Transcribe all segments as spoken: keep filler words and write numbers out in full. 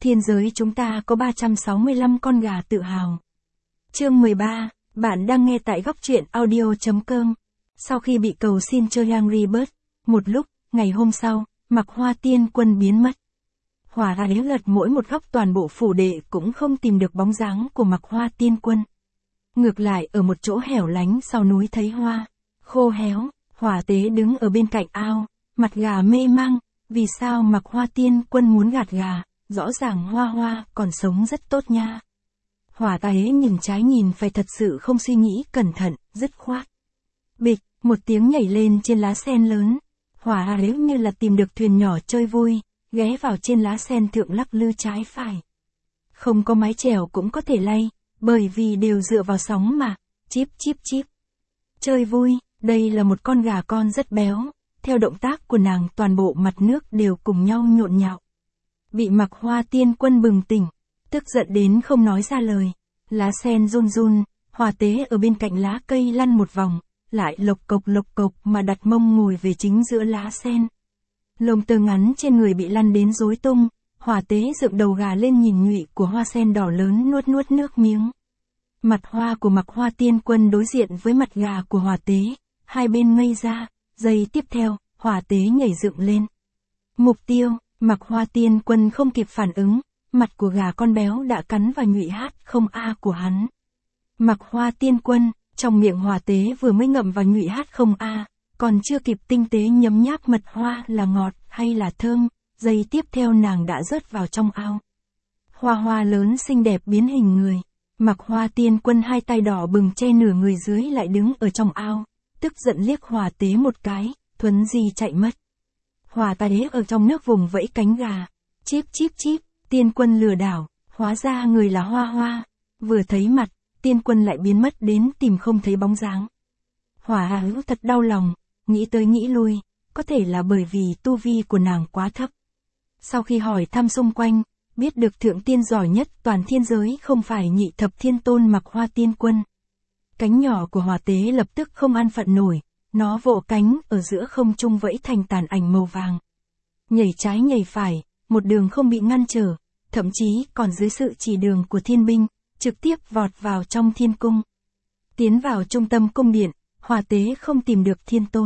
Thiên giới chúng ta có ba trăm sáu mươi lăm con gà tự hào. Chương mười ba, bạn đang nghe tại góc truyện audio chấm com. Sau khi bị cầu xin chơi Angry Birds, một lúc, ngày hôm sau, Mạc Hoa Tiên Quân biến mất. Hỏa gà lật mỗi một góc toàn bộ phủ đệ cũng không tìm được bóng dáng của Mạc Hoa Tiên Quân. Ngược lại ở một chỗ hẻo lánh sau núi thấy hoa khô héo, Hỏa Tế đứng ở bên cạnh ao, mặt gà mê mang, vì sao Mạc Hoa Tiên Quân muốn gạt gà, rõ ràng Hoa Hoa còn sống rất tốt nha. Hỏa Tế nhìn trái nhìn phải thật sự không suy nghĩ cẩn thận, dứt khoát. Bịch, một tiếng nhảy lên trên lá sen lớn. Hỏa Tế như là tìm được thuyền nhỏ chơi vui, ghé vào trên lá sen thượng lắc lư trái phải. Không có mái chèo cũng có thể lay, bởi vì đều dựa vào sóng mà, chíp chíp chíp. Chơi vui, đây là một con gà con rất béo, theo động tác của nàng toàn bộ mặt nước đều cùng nhau nhộn nhạo. Bị Mạc Hoa Tiên Quân bừng tỉnh, tức giận đến không nói ra lời, lá sen run run, Hỏa Tế ở bên cạnh lá cây lăn một vòng, lại lộc cộc lộc cộc mà đặt mông ngồi về chính giữa lá sen. Lông tơ ngắn trên người bị lăn đến rối tung, Hỏa Tế dựng đầu gà lên nhìn nhụy của hoa sen đỏ lớn nuốt nuốt nước miếng. Mặt hoa của Mạc Hoa Tiên Quân đối diện với mặt gà của Hỏa Tế, hai bên ngây ra, giây tiếp theo, Hỏa Tế nhảy dựng lên. Mục tiêu, Mạc Hoa Tiên Quân không kịp phản ứng, mặt của gà con béo đã cắn vào nhụy hát không a của hắn. Mạc Hoa Tiên Quân, trong miệng Hỏa Tế vừa mới ngậm vào nhụy hát không a, còn chưa kịp tinh tế nhấm nháp mật hoa là ngọt hay là thơm, giây tiếp theo nàng đã rớt vào trong ao. Hoa hoa lớn xinh đẹp biến hình người, Mạc Hoa Tiên Quân hai tay đỏ bừng che nửa người dưới lại đứng ở trong ao, tức giận liếc Hỏa Tế một cái, thuấn di chạy mất. Hỏa Tế ở trong nước vùng vẫy cánh gà, chíp chíp chíp, Tiên Quân lừa đảo, hóa ra người là Hoa Hoa, vừa thấy mặt, Tiên Quân lại biến mất đến tìm không thấy bóng dáng. Hỏa Hữu thật đau lòng, nghĩ tới nghĩ lui, có thể là bởi vì tu vi của nàng quá thấp. Sau khi hỏi thăm xung quanh, biết được thượng tiên giỏi nhất toàn thiên giới không phải nhị thập thiên tôn Mạc Hoa Tiên Quân. Cánh nhỏ của Hỏa Tế lập tức không an phận nổi, nó vỗ cánh ở giữa không trung vẫy thành tàn ảnh màu vàng. Nhảy trái nhảy phải, một đường không bị ngăn trở, thậm chí còn dưới sự chỉ đường của thiên binh, trực tiếp vọt vào trong thiên cung. Tiến vào trung tâm cung điện, Hỏa Tế không tìm được thiên tôn.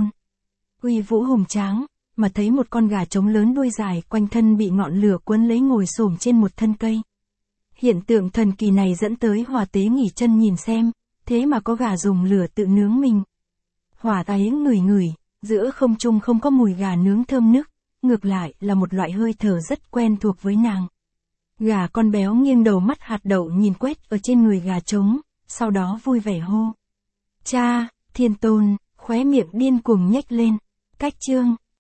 Uy vũ hùng tráng, mà thấy một con gà trống lớn đuôi dài quanh thân bị ngọn lửa cuốn lấy ngồi xổm trên một thân cây. Hiện tượng thần kỳ này dẫn tới Hỏa Tế nghỉ chân nhìn xem, thế mà có gà dùng lửa tự nướng mình. Hỏa Tế ngửi ngửi, giữa không trung không có mùi gà nướng thơm nức, ngược lại là một loại hơi thở rất quen thuộc với nàng. Gà con béo nghiêng đầu mắt hạt đậu nhìn quét ở trên người gà trống, sau đó vui vẻ hô. Cha, thiên tôn, khóe miệng điên cuồng nhếch lên. Cách chương,